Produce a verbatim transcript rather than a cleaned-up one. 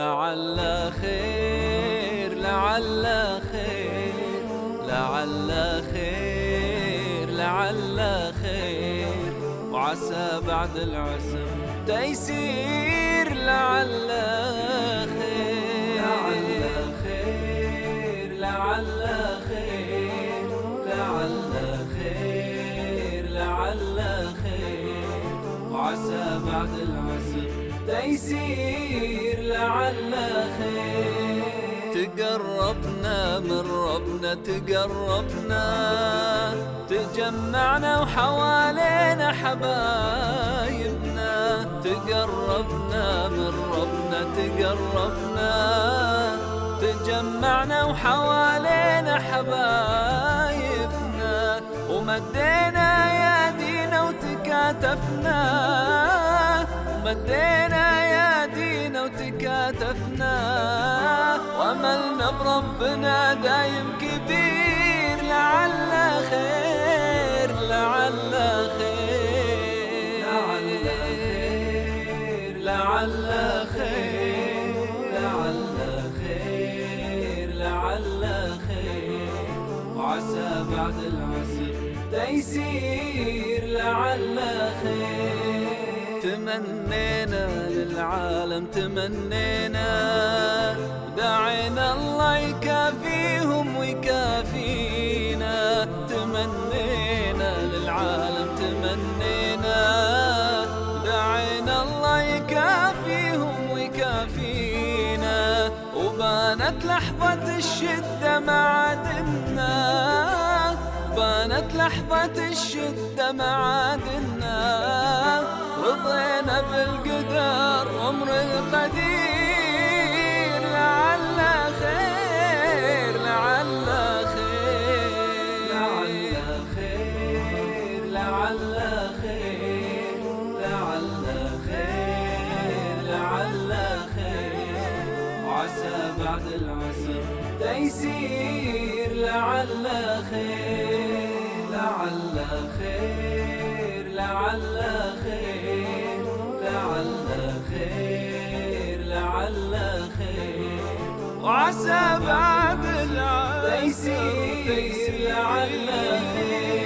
لعل خير لعل خير لعل خير لعل خير، وعسى بعد العسر تيسير لعل خير لعل خير لعل خير لعل خير لعل خير، وعسى بعد العسر تيسير لعل خير. تقربنا من ربنا تقربنا، تجمعنا وحوالينا حبايبنا. تقربنا من ربنا تقربنا، تجمعنا وحوالينا حبايبنا. ومدينا يدينا وتكاتفنا، ومدينا يدينا وتكاتفنا، واملنا بربنا دايم كبير لعل خير لعل خير لعل خير لعل خير لعل خير لعل خير، وعسى بعد العسر تيسير لعل خير. تمنينا للعالم تمنينا، دعينا الله يكافيهم ويكافينا. تمنينا للعالم تمنينا، دعينا الله يكافيهم ويكافينا. وبانت لحظة الشدة معادنا، بانت لحظة الشدة معادنا. رضينا بالقدر وامر القدير لعل خير لعل خير لعل خير لعل خير لعل خير لعل خير، وعسى بعد العسر تيسير لعل خير لعل خير لعل خير لعل خير لعل خير، وعسى بعد العسر تيسير لعل خير.